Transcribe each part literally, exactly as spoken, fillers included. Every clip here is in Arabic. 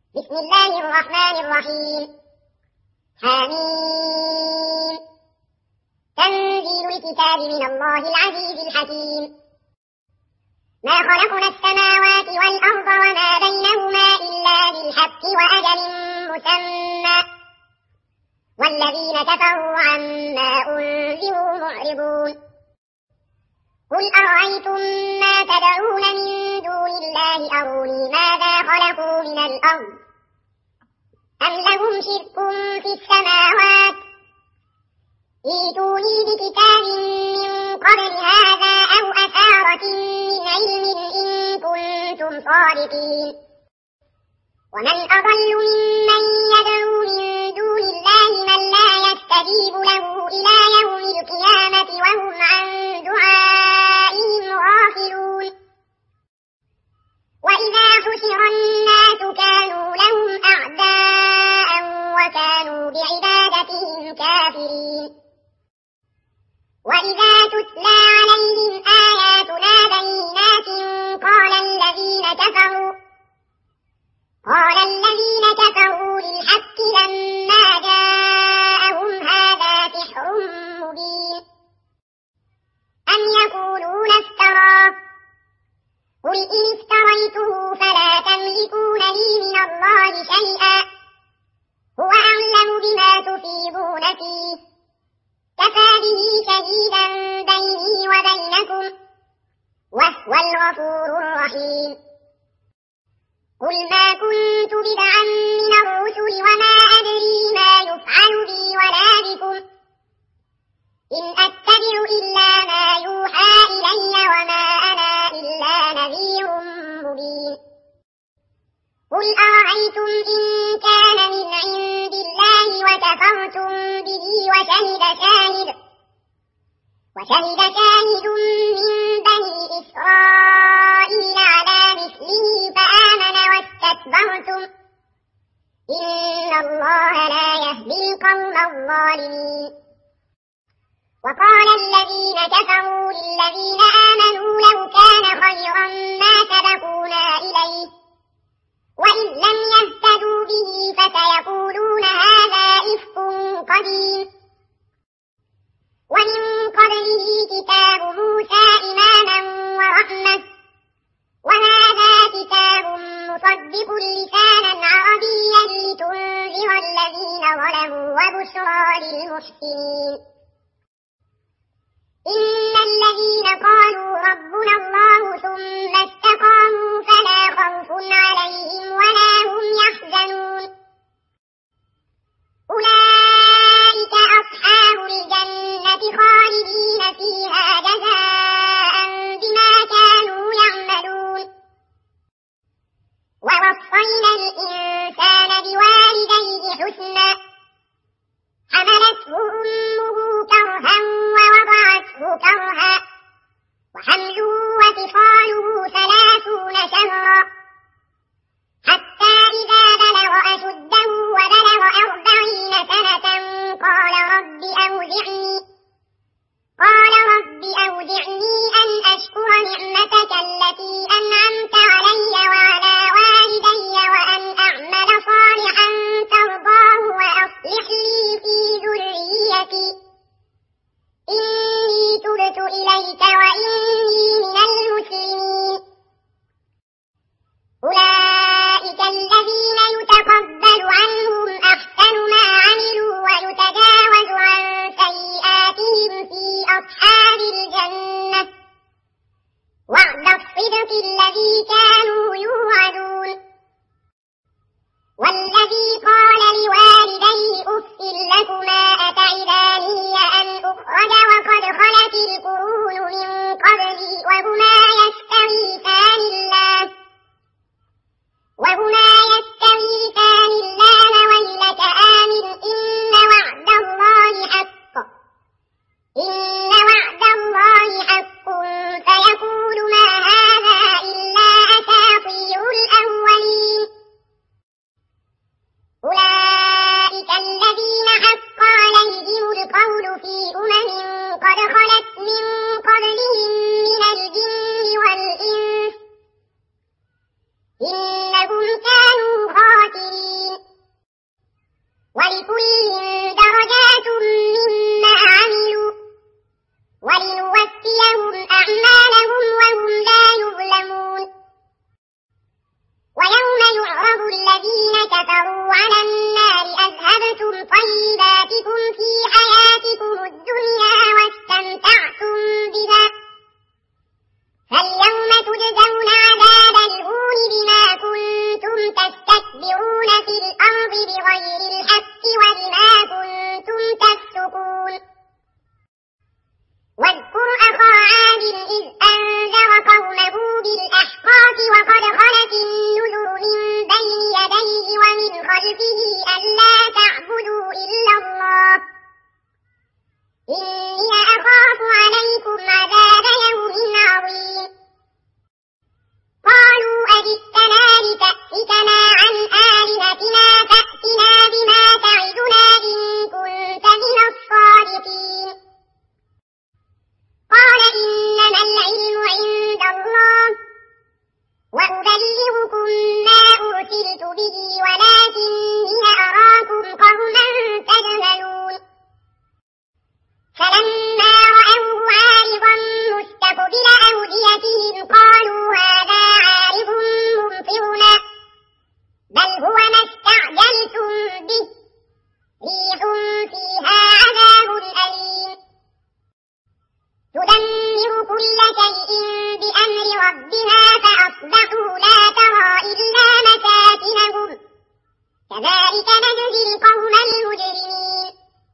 بسم الله الرحمن الرحيم. حميم. تنزيل الكتاب من الله العزيز الحكيم. ما خلقنا السماوات والأرض وما بينهما إلا بالحق وأجل مسمى والذين كفروا عما أنذروا معرضون. قل أرأيتم ما تدعون من دون الله أروني ماذا خلقوا من الأرض أم لهم شرك في السماوات ائتوني بكتاب من قبل هذا أو أثارة من علم إن كنتم صادقين. ومن أضل ممن يدعو من دون الله من لا يستجيب له إلى يوم القيامة وهم عن دعائهم غافلون. وإذا حشر الناس كانوا لهم أعداء وكانوا بعبادتهم كافرين. وإذا تتلى عليهم آياتنا بينات قال الذين كفروا قال الذين كفروا للحق لما جاءهم هذا سحر مبين أم يقولون افتراه قل إن افتريته فلا تملكون لي من الله شيئا هو أعلم بما تفيضون فيه كفى به شهيدا بيني وبينكم وهو الغفور الرحيم. قل ما كنت بدعا من الرسل وما أدري ما يفعل بي ولا بكم إن أتبع إلا ما يوحى إلي وما أنا إلا نذير مبين. قل أرأيتم إن كان من عند الله وكفرتم به وشهد شاهد وشهد شاهد من بني إسرائيل على مثله فآمن واستكبرتم إن الله لا يهدي القوم الظالمين. وقال الذين كفروا للذين آمنوا لو كان خيرا ما سبقونا إليه وإن لم يهتدوا به فسيقولون هذا إفك قديم. ومن قبله كتاب موسى إماما ورحمة وهذا كتاب مصدق لسانا عربيا لتنذر الذين ظلموا وبشرى للمحسنين. إن الذين قالوا ربنا الله ثم استقاموا فلا خوف عليهم ولا هم يحزنون أولئك أصحاب الجنة خالدين فيها جزاء بما كانوا يعملون. ووصينا الإنسان بوالديه حسنا حملته أمه كرها ووضعته كرها وحمله وفصاله ثلاثون شهرا حتى إذا تستكبرون في الأرض بغير الحق وبما كنتم تفسقون واذكر أخا عاد إذ أنذر قومه بالأحقاف وقد خلت النذر من بين يديه ومن خلفه ألا تعبدوا إلا الله إني أخاف عليكم عذاب يوم عظيم قالوا أجئتنا لتأفكنا عن آلهتنا فأتنا بما تعدنا إن كنت من الصادقين قال إنما العلم عند الله وأبلغكم ما أرسلت به ولكني أراكم قوما تجهلون فلما رأوه عارضا مستقبل أوديتهم قالوا هذا عارض ممطرنا بل هو ما استعجلتم به ريح فيها عذاب أليم تدمر كل شيء بأمر ربها فأصبحوا لا ترى إلا مساكنهم كذلك نجزي القوم المجرمين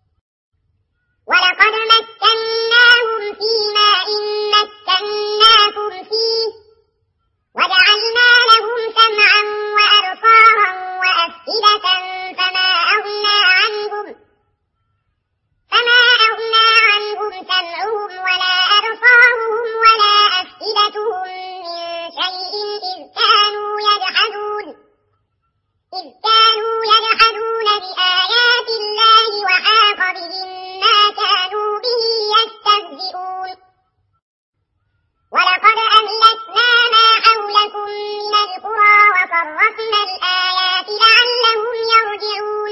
ولقد مكناهم في ماء مكناكم فيه وجعلنا لهم سمعا وأبصارا وأفئدة فما أغنى عنهم فما أغنى عنهم سمعهم ولا أبصارهم ولا أفئدتهم من شيء إذ كانوا يجحدون إذ كانوا يجحدون بآيات الله وحاق بهم ما كانوا به يستهزئون ولقد أهلكنا ما حولكم من القرى وصرفنا الآيات لعلهم يرجعون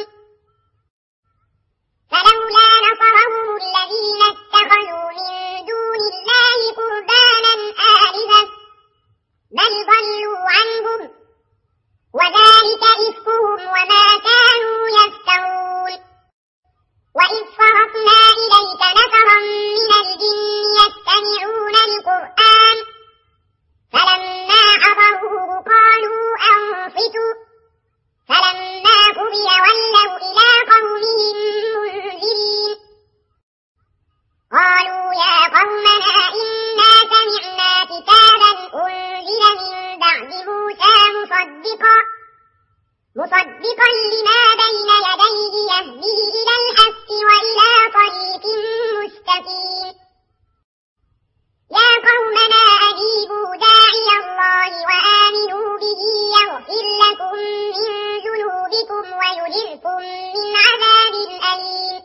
فلولا نصرهم الذين اتخذوا من دون الله قربانا آلهة بل ضلوا عنهم وذلك إفكهم وما كانوا يفترون وإذ صرفنا إليك نفرا من الجن يستمعون القرآن فلما حضروه قالوا أنصتوا فلما قضي ولوا إلى قومهم منذرين قالوا يا قومنا إنا سمعنا كتابا أنزل من بعد موسى مصدقا مصدقا لما بين يديه يهدي إلى الحق وإلى طريق مستقيم يا قومنا أجيبوا داعي الله وآمنوا به يغفر لكم من ذنوبكم ويجركم من عذاب أليم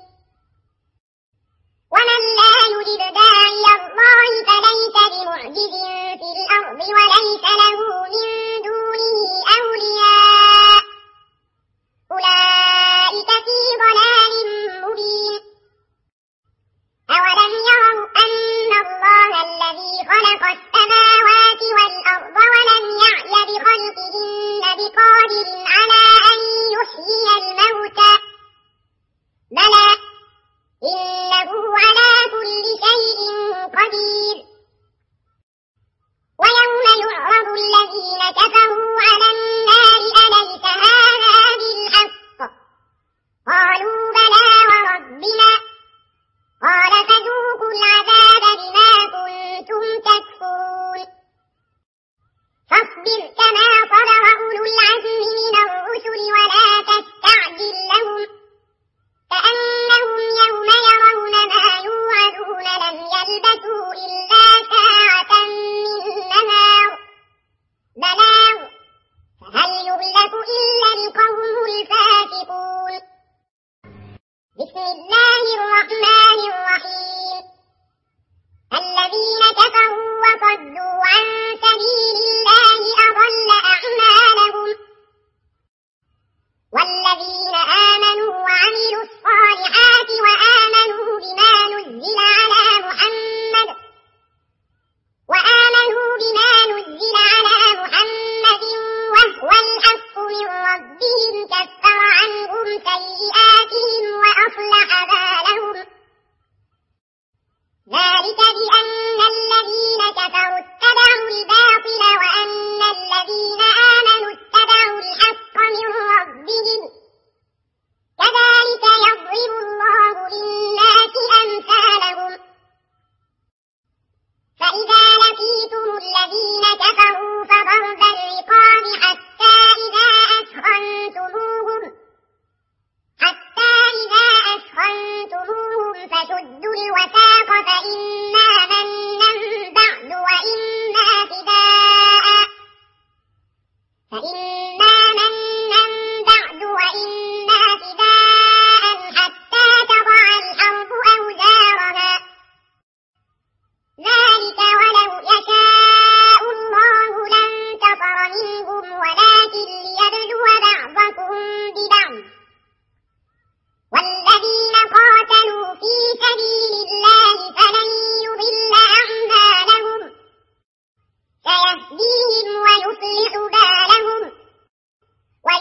ومن لا يجب داعي الله فليس بمعجز في الأرض وليس له من دونه أولياء أولئك في ضلال مبين أولم يروا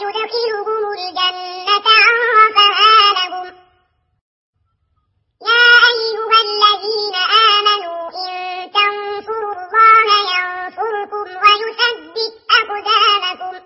ويدخلهم الجنة عرفها لهم. يا أيها الذين آمنوا إن تنصروا الله ينصركم ويثبت أقدامكم.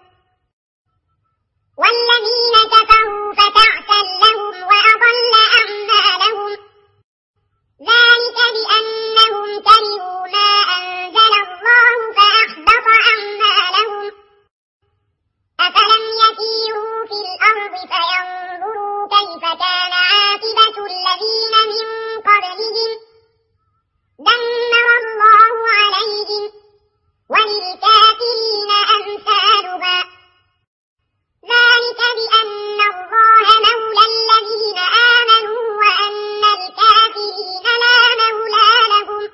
والذين كفروا فتعسا لهم وأضل أعمالهم. ذلك بأنهم كرهوا ما أنزل الله فأحبط أعمالهم. أفلم يسيروا في الأرض فينظروا كيف كان عاقبة الذين من قبلهم. دمر الله عليهم وللكافرين أمثالها. ذلك بأن الله مولى الذين آمنوا وأن الكافرين لا مولى لهم.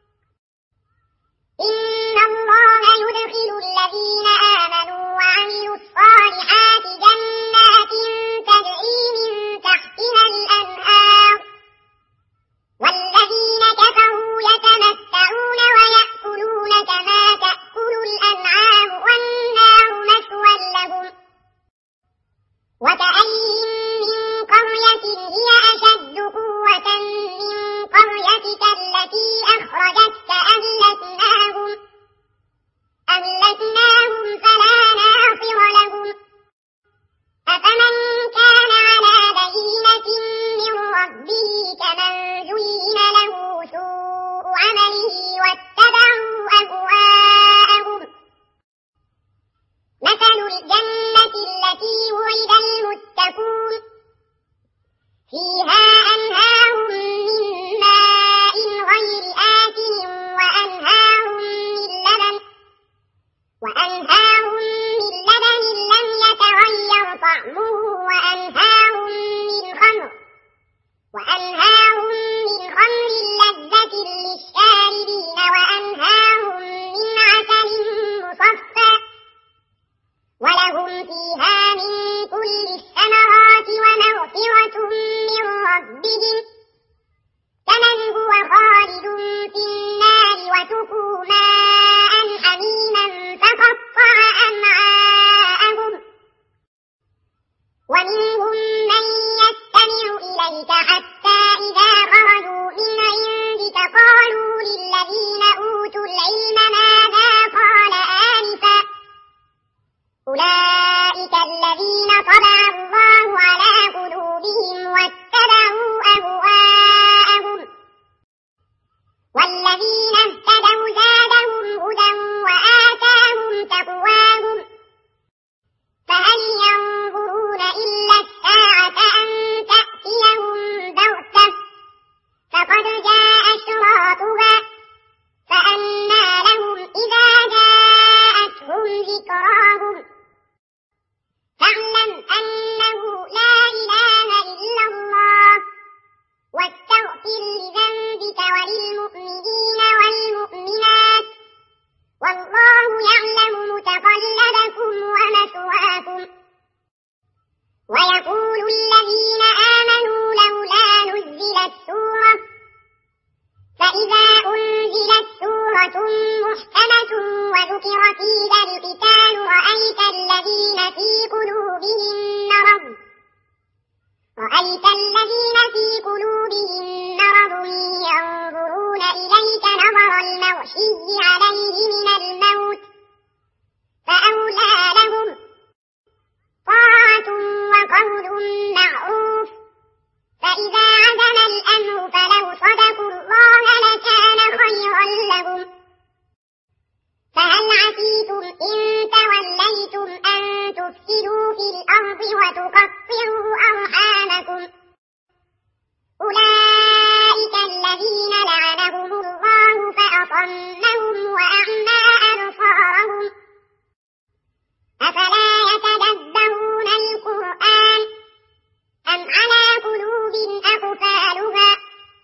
إن الله يدخل الذين آمنوا وعملوا الصالحات جنات تجري من تحتها الأنهار. والذين كفروا يتمتعون ويأكلون كما تأكل الأنعام والنار مثوى لهم. وكأين من قرية هي أشد قوة من قريتك التي أخرجتك أهلكناهم أهلكناهم فلا ناصر لهم. أفمن كان على بينة من ربه كمن زين له سوء عمله واتبعوا أهواءهم. مثل الجنة التي وعد المتقون فيها أنهار من ماء غير آسن وأنهار من لبن وأنهار من لبن لم يتغير طعمه وأنهار من خمر وأنهار من خمر لذة للشاربين وأنهار من عسل مصفى ولهم فيها من كل الثمرات ومغفرة من ربهم كمن هو خالد في النار وسقوا ماء حميما فقطع أمعاءهم. ومنهم من يستمع إليك حتى إذا خرجوا من عندك قالوا للذين أوتوا العلم ماذا قال آنفا. أولئك الذين طبع الله على قلوبهم واتبعوا أهواءهم. والذين اهتدوا زادهم هدى وآتاهم تقواهم. فهل ينظرون إلا الساعة أن تأتيهم بغتة فقد جاء أشراطها فأنى لهم إذا جاءتهم ذكراهم. فاعلم أنه لا إله إلا الله واستغفر لذنبك وللمؤمنين والمؤمنات والله يعلم متقلبكم ومثواكم. ويقول الذين آمنوا لولا نزلت سورة فإذا أنزلت سورة محكمة وذكر فيها القتال رأيت الذين في قلوبهم مرض رأيت الذين في قلوبهم مرض ينظرون إليك نظر المغشي عليه من الموت فأولى لهم طاعة وقول معروف. فإذا عزم الأمر فلو صدقوا الله لكان خيرا لهم. فهل عسيتم إن توليتم أن تفسدوا في الأرض وتقطعوا أرحامكم. أولئك الذين لعنهم الله فأصمهم وأعمى أبصارهم. أفلا يتدبرون القرآن أم على قلوب أقفالها.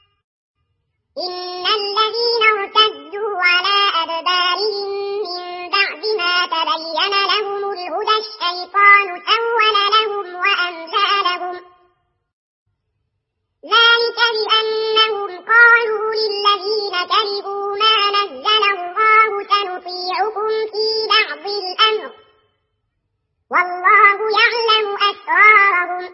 إن الذين ارتدوا على أدبارهم من بعد ما تبين لهم الهدى الشيطان سول لهم وأملى لهم. ذلك بأنهم قالوا للذين كرهوا ما نزل الله سنطيعكم في بعض الأمر. فسينظرون إلا الساعة أن تأتيهم بغتة فقد جاء أشراطها فأنى لهم إذا جاءتهم ذكراهم. فاعلم أنه لا إله إلا الله واستغفر لذنبك وللمؤمنين والمؤمنات والله يعلم متقلبكم ومثواكم. ويقول الذين آمنوا لولا نزلت سورة فإذا أنزلت سورة محكمة وذكر فيها القتال رأيت الذين في قلوبهم مرض ينظرون إليك نظر المغشي عليه من الموت فأولى لهم طاعة وقول معروف. فإذا عزم الأمر فلو صدقوا الله لكان خيرا لهم. والله يعلم أسرارهم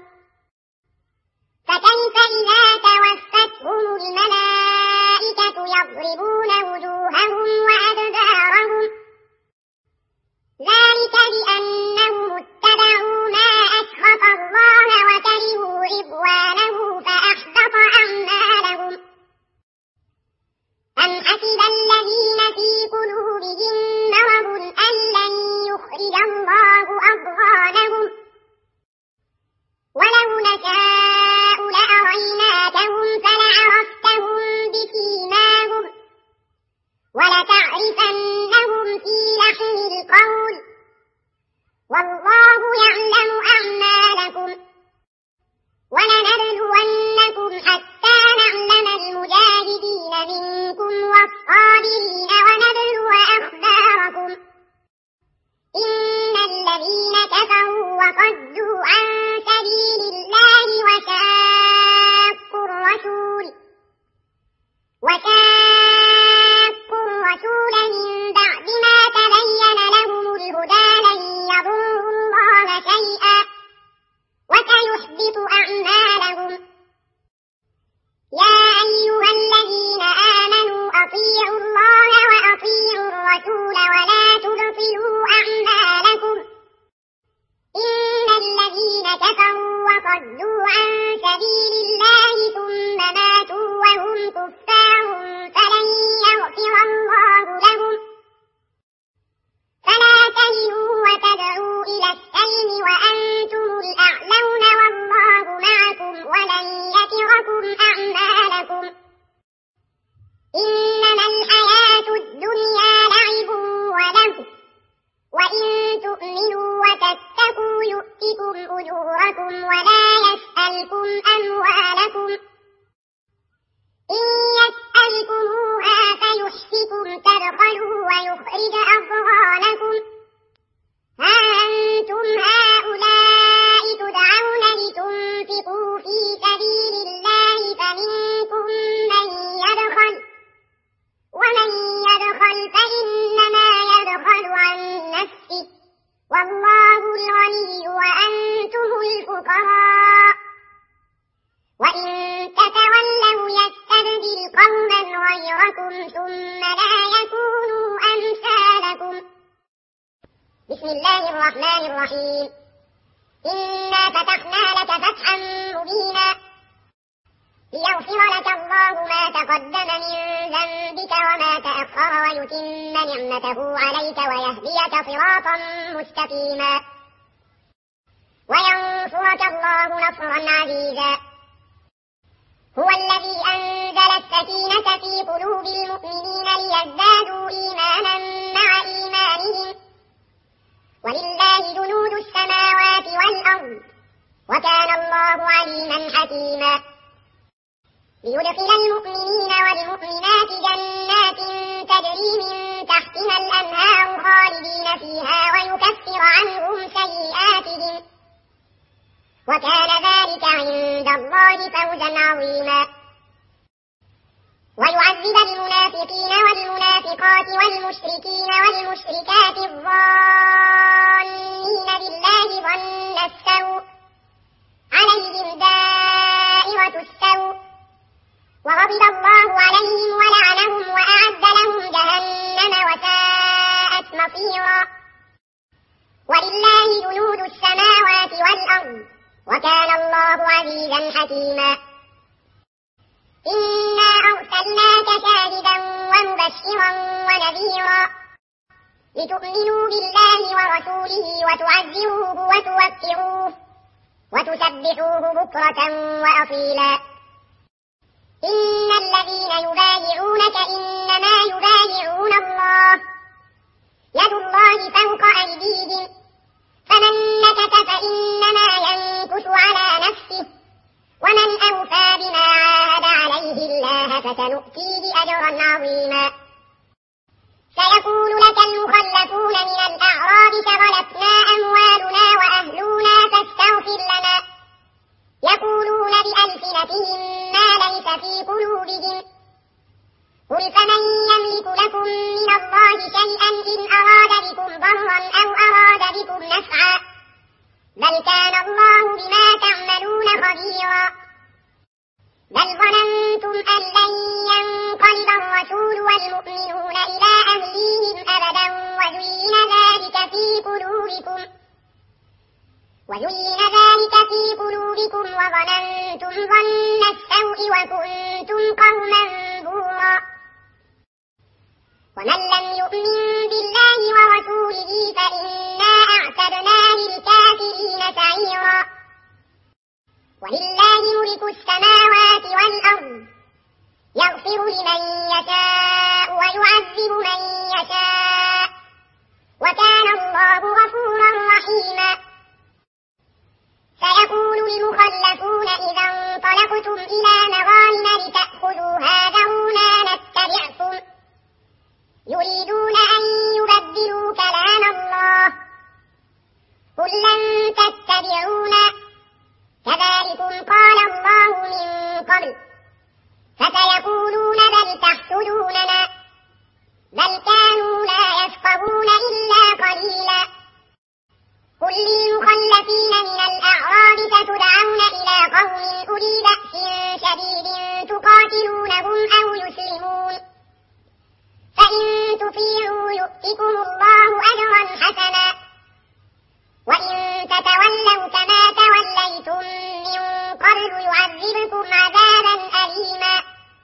فكيف إذا توفتهم الملائكة يضربون وجوههم وأدبارهم ذلك بأنهم اتبعوا ما أسخط الله وكرهوا رضوانه فأحبط أعمالهم أم حسب الذين في قلوبهم مرض أن لن يخرج الله أضغانهم ولو نشاء لأريناكهم فلعرفتهم بسيماهم ولتعرفنهم في لحن القول والله يعلم أعمالكم ولنبلونكم حتى نعلم المجاهدين منكم والصابرين ونبلو أخباركم إن الذين كفروا وصدوا عن سبيل الله وشاقوا الرسول وشاقوا الرسول من بعد ما تبين لهم الهدى لن يضروا الله شيئا وسيحبط أعمالهم يا أيها الذين آمنوا أطيعوا الله وأطيعوا الرسول ولا تبطلوا أعمالكم إن الذين كفروا وصدوا عن سبيل الله ثم ماتوا وهم كفار فلن يغفر الله لهم فلا تهنوا وتدعوا إلى السلم وأنتم الأعلون والله معكم ولن يتركم أعمالكم إنما الحياة الدنيا لعب ولهو وإن تؤمنوا وتتقوا يؤتكم أجوركم ولا يسألكم أموالكم إن يسألكموها فيحفكم تبخلوا ويخرج أضغانكم ها أنتم هؤلاء تدعون لتنفقوا في سبيل الله فمنكم من يبخل ومن يبخل فإنما يبخل عن نفسه والله الغني وأنتم الفقراء وإن تتولوا يستبدل قوما غيركم ثم لا يكونوا أمثالكم بسم الله الرحمن الرحيم إنا فتحنا لك فتحا مبينا ليغفر لك الله ما تقدم من ذنبك وما تأخر ويتم نعمته عليك ويهديك صراطا مستقيما وينصرك الله نصرا عزيزا هو الذي أنزل السكينة في قلوب المؤمنين ليزدادوا إيمانا مع إيمانهم ولله جنود السماوات والأرض وكان الله عليما حكيما ليدخل المؤمنين والمؤمنات جنات تجري من تحتها الأنهار خالدين فيها ويكفر عنهم سيئاتهم وكان ذلك عند الله فوزا عظيما ويعذب المنافقين والمنافقات والمشركين والمشركات الظانين بالله ظن السوء عليهم دائرة السوء وغضب الله عليهم ولعنهم وأعد لهم جهنم وساءت مصيرا ولله جنود السماوات والأرض وكان الله عزيزا حكيما إنا أرسلناك شاهدا ومبشرا ونذيرا لتؤمنوا بالله ورسوله وتعزروه وتوكروه وتسبحوه بكرة وأصيلا إن الذين يبايعونك إنما يبايعون الله يد الله فوق أيديهم فمن نكث فإنما ينكث على نفسه ومن أوفى بما عاهد عليه الله فسنؤتيه أجرا عظيما سيقول لك المخلفون من الأعراب شغلتنا أموالنا وأهلنا فاستغفر لنا يقولون بألسنتهم ما ليس في قلوبهم قل فمن يملك لكم من الله شيئا إن أراد بكم ضرا أو أراد بكم نفعا وكان الله بما تعملون خبيرا بل ظننتم أن لن ينقلب الرسول والمؤمنون إلى أهليهم أبدا وزين ذلك في قلوبكم وزين ذلك في قلوبكم وظننتم ظن السوء وكنتم قوما بورا ومن لم يؤمن بالله ورسوله فإنا أعتدنا للكافرين سعيرا ولله ملك السماوات والأرض يغفر لمن يشاء ويعذب من يشاء وكان الله غفورا رحيما سيقول المخلفون إذا انطلقتم إلى مغانم لتأخذوها ذرونا نتبعكم يريدون أن يبدلوا كلام الله قل لن تتبعونا كذلكم قال الله من قبل فسيقولون بل تحسدوننا بل كانوا لا يفقهون إلا قليلا قل للمخلفين من الأعراب ستدعون إلى قوم أولي بأس شديد تقاتلونهم أو يسلمون فإن تطيعوا يؤتكم الله أجرا حسنا وإن تتولوا كما توليتم من قبل يعذبكم عذابا أليما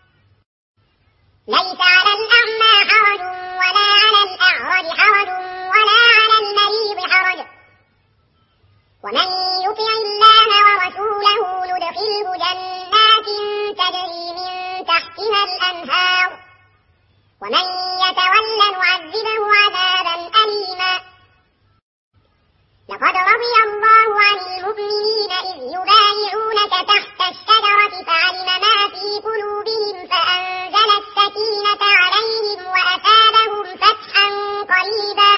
ليس على الأعمى حرج ولا على الأعرج حرج ولا على المريض حرج ومن يطع الله ورسوله يدخله جنات تجري من تحتها الأنهار ومن يتول نعذبه عذابا أليما لقد رضي الله عن المؤمنين إذ يبايعونك تحت الشجرة فعلم ما في قلوبهم فأنزل السكينة عليهم وأثابهم فتحا قريبا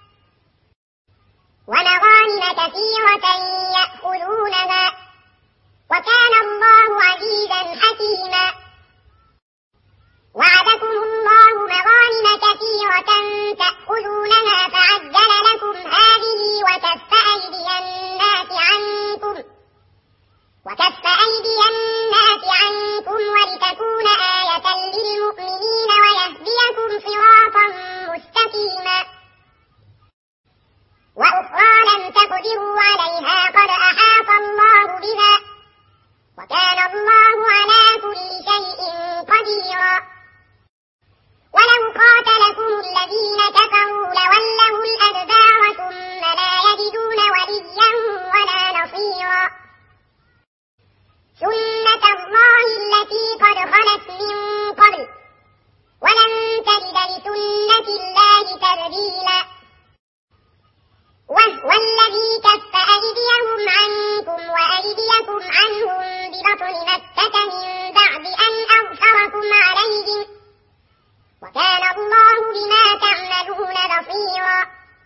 ومغانم كثيرة يأخذونها وكان الله عزيزا حكيما وعدكم الله مغانم كثيرة تأخذونها فعجل لكم هذه وكف أيدي الناس عنكم وكف أيدي الناس عنكم ولتكون آية للمؤمنين ويهديكم صراطا مستقيما وأخرى لم تقدروا عليها قد أحاط الله بها وكان الله على كل شيء قديرا ولو قاتلكم الذين كفروا لولوا الأدبار ثم لا يجدون وليا ولا نصيرا سنة الله التي قد خلت من قبل ولن تجد لسنة الله تبديلا وهو الذي كف أيديهم عنكم وأيديكم عنهم ببطن مكة من بعد أن أظفركم عليهم وكان الله بما تعملون بصيرا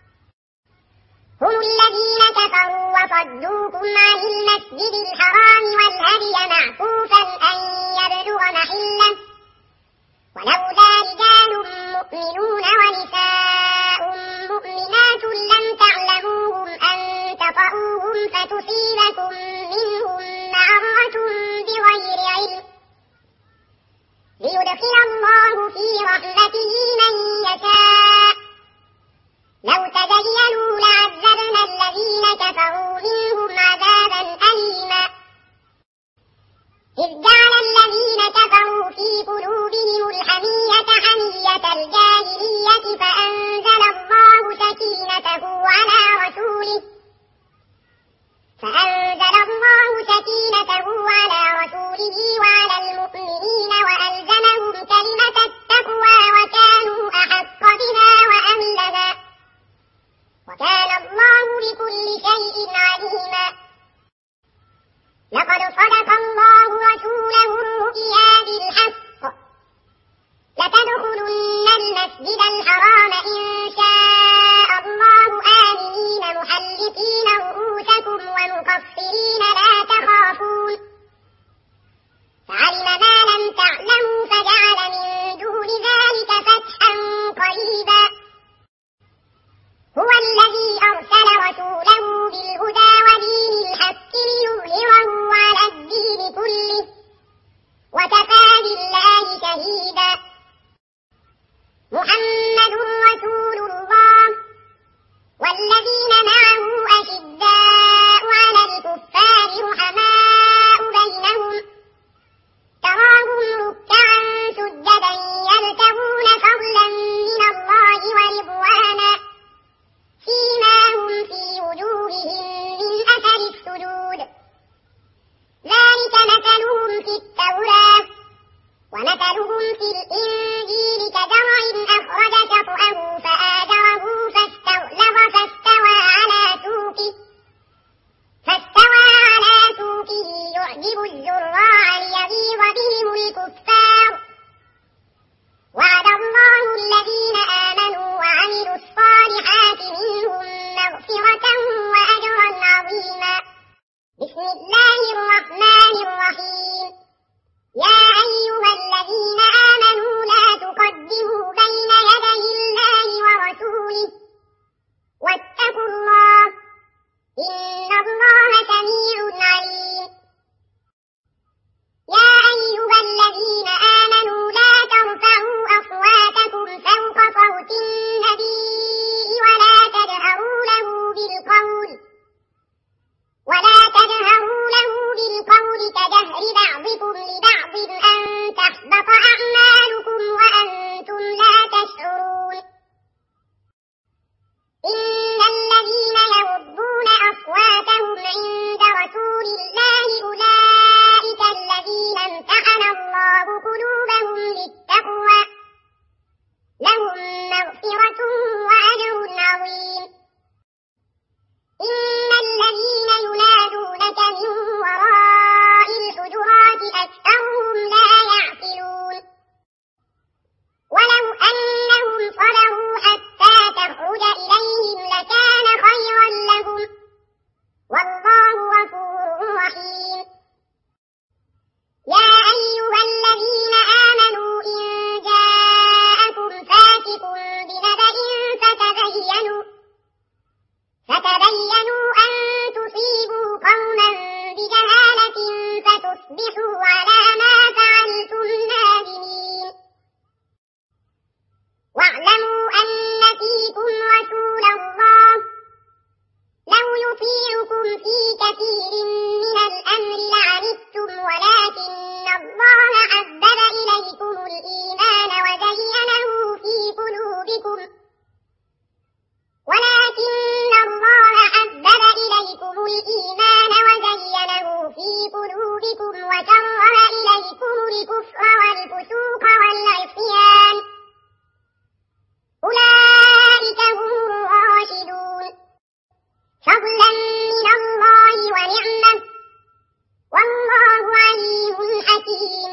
هم الذين كفروا وصدوكم عن المسجد الحرام والهدي معكوفا أن يبلغ محله ولولا رجال مؤمنون ونساء مؤمنات لم تعلموهم أن تطؤوهم فتصيبكم منهم معرة بغير علم ليدخل الله في رحمته من يشاء لو تزينوا لعذبنا الذين كفروا منهم عذابا أليما إذ جعل الذين كفروا في قلوبهم الحمية حمية الجاهلية فأنزل الله سكينته على رسوله فأنزل الله سكينته على رسوله وعلى المؤمنين وألزمهم كلمة التقوى وكانوا أحق بها وأهلها وكان الله بكل شيء عليما لقد صدق الله رسوله الرؤيا بالحق لتدخلن المسجد الحرام إن شاء الله آمنين محلقين رؤوسكم ومقصرين لا تخافون فعلم ما لم تعلموا فجعل من دون ذلك فتحا قريبا هو الذي أرسل رسوله بالهدى ودين في الإنجيل كزرع أخرج شطأه فآزره فاستغلظ فاستوى على سوقه فاستوى على سوقه يعجب الزراع ليغيظ بهم الكفار. وعد الله الذين آمنوا وعملوا الصالحات منهم مغفرة وأجرا عظيما. بسم الله الرحمن الرحيم. يا أيها الذين آمنوا لا تقدموا بين يدي الله ورسوله واتقوا الله إن الله سميع عليم. يا أيها الذين آمنوا لا ترفعوا أصواتكم فوق صوت النبي ولا تجهروا له بالقول ولا تجهروا له بالقول كجهر بعضكم لبعض أن تحبط أعمالكم وأنتم لا تشعرون. إن الذين يغضون أصواتهم عند رسول الله أولئك الذين امتحن الله قلوبهم للتقوى لهم مغفرة وأجر عظيم. إن الذين ينادونك من وراء الحجرات أكثرهم لا يعقلون. ولو أنهم صبروا حتى تخرج إليهم لكان خيرا لهم والله غفور رحيم. يا أيها الذين آمنوا إن جاءكم فاسق بنبأ فتبينوا فتبينوا أن تصيبوا قوما بجهالة فتصبحوا على ما فعلتم نادمين. واعلموا أن فيكم رسول الله لو يطيعكم في كثير من الأمر لعنتم ولكن الله حبب إليكم الإيمان وزينه في قلوبكم ولكن الله حبب إليكم الإيمان وزينه في قلوبكم وكره إليكم الكفر والفسوق والعصيان أولئك هم الراشدون فضلا من الله ونعمة والله عليم حكيم.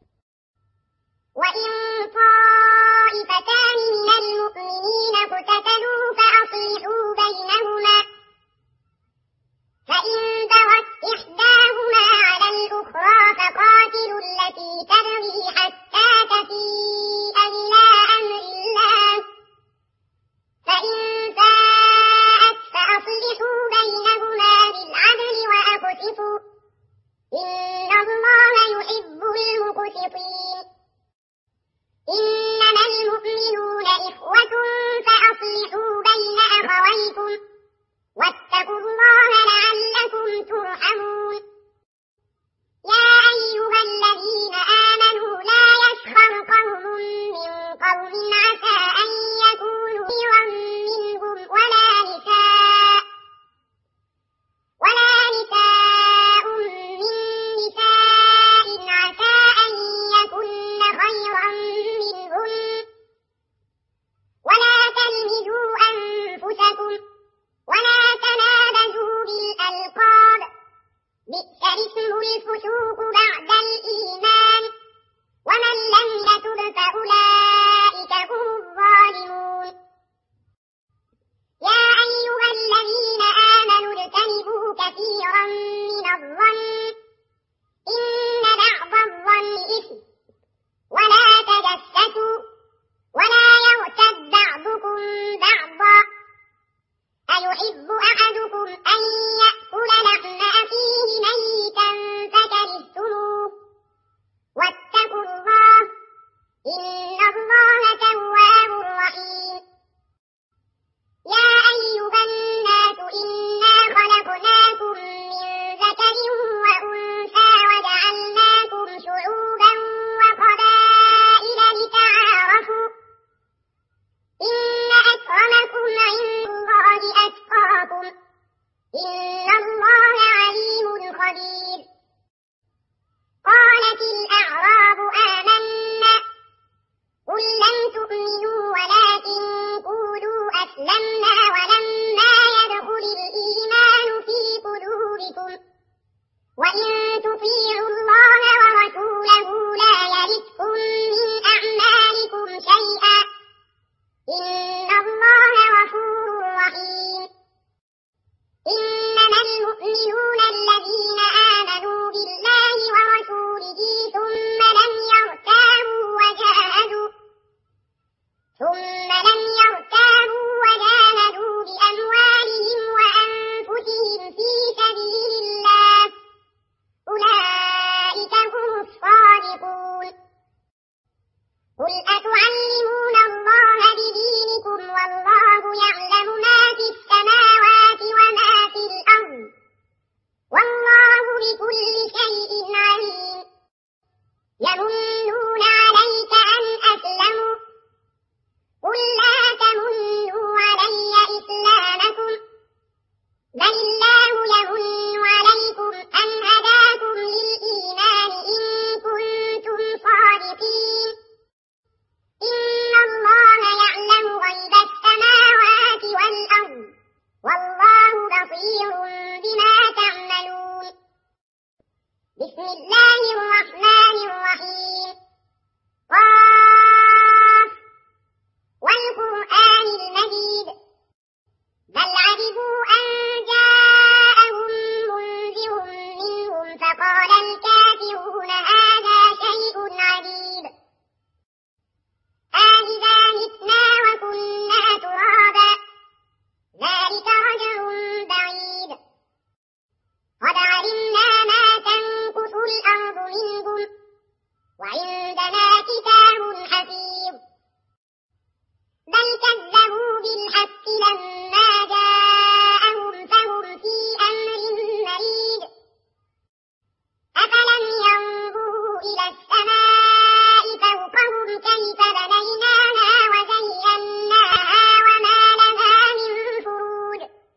وإن طائفتان من المؤمنين اقتتلوا فأصلحوا بينهما فإن بغت إحداهما على الأخرى فقاتلوا التي تبغي حتى تفيء إلى أمر الله فإن فاءت فأصلحوا بينهما بالعدل وأقسطوا إن الله يحب المقسطين. إنما المؤمنون إخوة فأصلحوا بين أخويكم واتقوا الله لعلكم ترحمون. يا أيها الذين آمنوا لا يسخر قوم من قوم عسى أن يكونوا خيرا منهم ولا نساء ولا نساء من نساء عسى أن يكن خيرا منهم ولا تلمزوا أنفسكم ولا تنابزوا بالألقاب بئس الاسم الفسوق بعد الإيمان ومن لم يتب فأولئك هم الظالمون. يا أيها الذين آمنوا اجتنبوا كثيرا من الظن إن بعض الظن إثم ولا تجسسوا ولا يغتب بعضكم بعضا أيحب أحدكم أن يأكل لحم أخيه ميتا فكرهتموه وقال الكافرون هذا شيء عجيب أإذا متنا وكنا ترابا ذلك رجع بعيد قد علمنا ما تنقص الأرض منهم وعندنا كتاب حفيظ بل كذبوا بالحق لما جاءهم فهم في أمر مريد أفلم ينظروا إلى السماء فوقهم كيف بنيناها وزيناها وما لها من فروج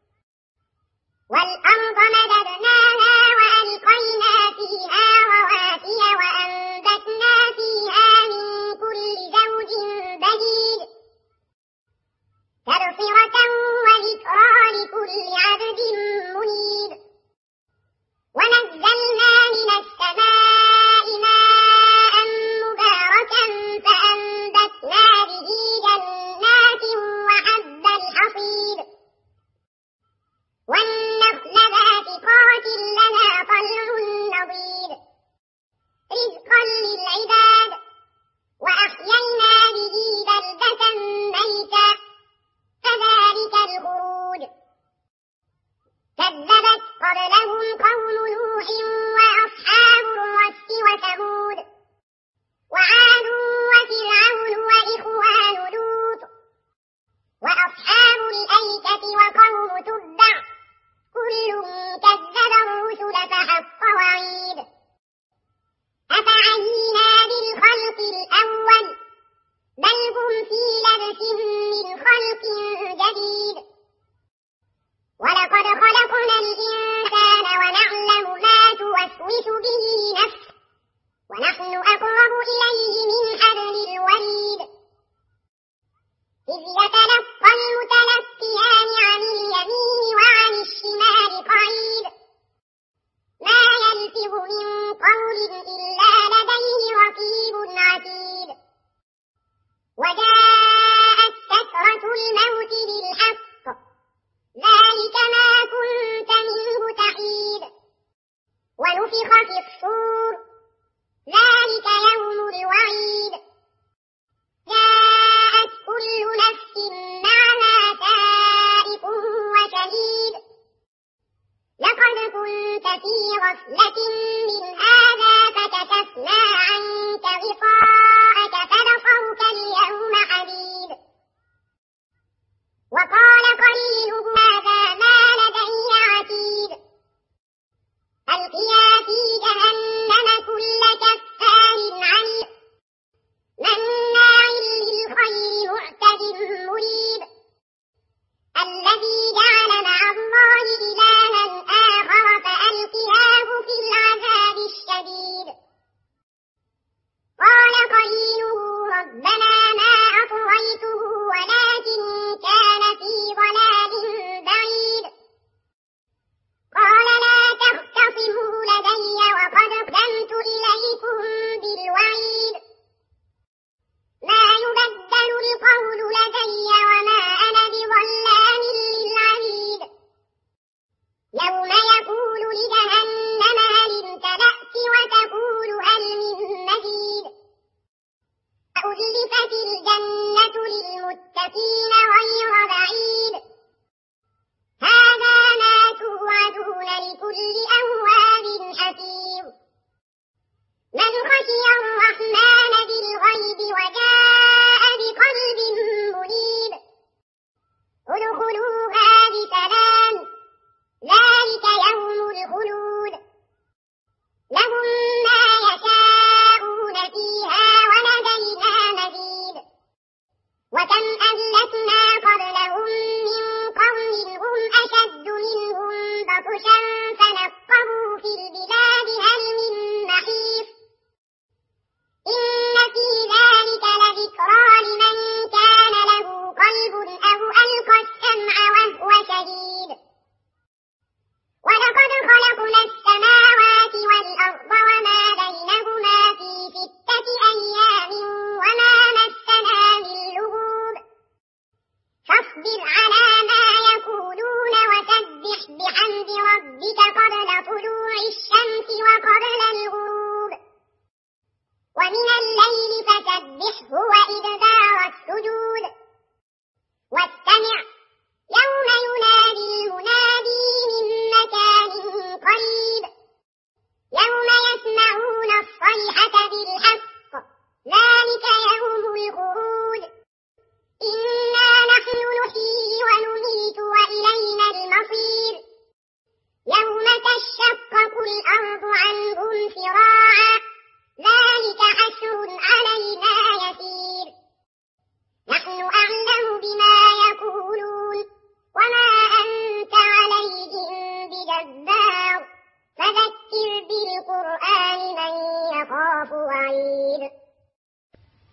والأرض مددناها وألقينا فيها رواسي وأنبتنا فيها من كل زوج بهيج تبصرة وذكرى لكل عبد منيب ونزلنا من السماء ماء مباركا فأنبتنا به جنات وحب الحصيد والنخل باسقات لها طلع نضيد رزقا للعباد وأحيينا به بلدة ميتا كذلك الخروج كذبت قبلهم قوم نوح وأصحاب الرس وثمود وعاد وفرعون وإخوان لوط وأصحاب الأيكة وقوم تبع كل كذب الرسل فحق وعيد أفعينا بالخلق الأول بل هم في لبس من خلق جديد ولقد خلقنا الإنسان ونعلم ما توسوس به نفسه ونحن أقرب إليه من حبل الوريد إذ يتلقى المتلقيان عن اليمين وعن الشمال قعيد ما يلفظ من قول إلا لديه رقيب عتيد وجاءت سكرة الموت بالحق ذلك ما كنت منه تحيد ونفخ في الصور ذلك يوم الوعيد جاءت كل نفس معها سائق وشهيد لقد كنت في غفلة من هذا فكشفنا عنك غطاءك فبصرك اليوم حديد وقال قرينه هذا ما لدي عتيد ألقيا في جهنم كل كفار عنيد مناع للخير معتد مريب الذي جعل مع الله إلها آخر فألقياه في العذاب الشديد قال قرينه ربنا ما أطغيته ولكن كان في ضلال بعيد قال لا تختصموا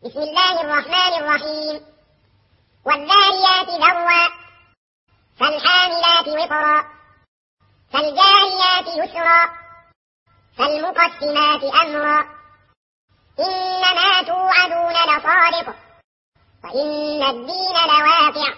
بسم الله الرحمن الرحيم. والذاريات ذروا فالحاملات وقرا فالجاريات يسرا فالمقسمات أمرا إنما توعدون لصادق وإن الدين لواقع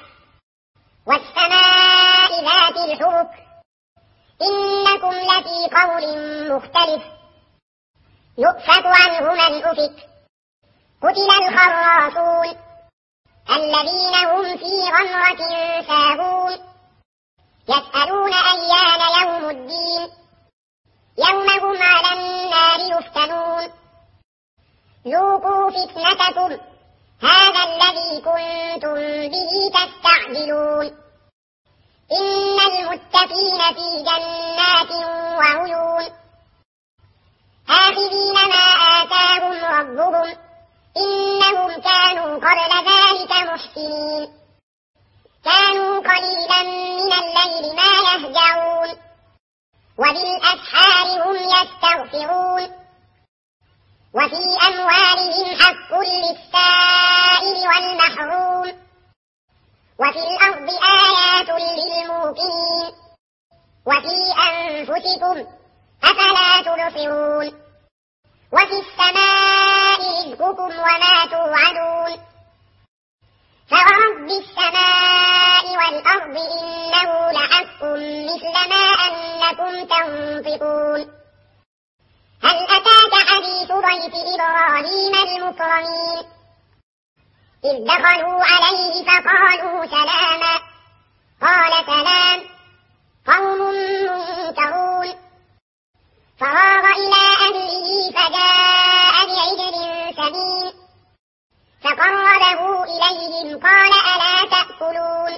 والسماء ذات الحبك إنكم لفي قول مختلف يؤفك عنه من أفك قتل الخراصون الذين هم في غمرة ساهون يسألون أيان يوم الدين يوم هم على النار يفتنون ذوقوا فتنتكم هذا الذي كنتم به تستعجلون إن المتقين في جنات وعيون آخذين ما آتاهم ربهم إنهم كانوا قبل ذلك محسنين كانوا قليلا من الليل ما يهجعون وبالأسحار هم يستغفرون وفي أموالهم حق للسائل والمحروم وفي الأرض آيات للموقنين وفي أنفسكم أفلا تبصرون وفي السماء رزقكم وما توعدون فورب السماء والأرض إنه لحق مثل ما أنكم تنطقون هل أتاك حديث ضيف إبراهيم المكرمين إذ دخلوا عليه فقالوا سلاما قال سلام قوم منكرون فراغ إلى أهله فجاء بعجل سمين فقربه إليهم قال ألا تأكلون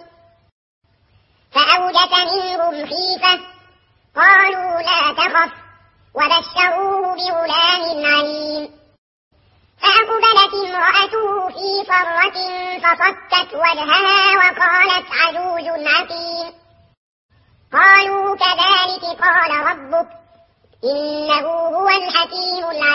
فأوجس منهم خيفة قالوا لا تخف وبشروه بغلام عليم فأقبلت امرأته في صرة فصكت وجهها وقالت عجوز عقيم قالوا كذلك قال ربك إنه هو الحكيم العليم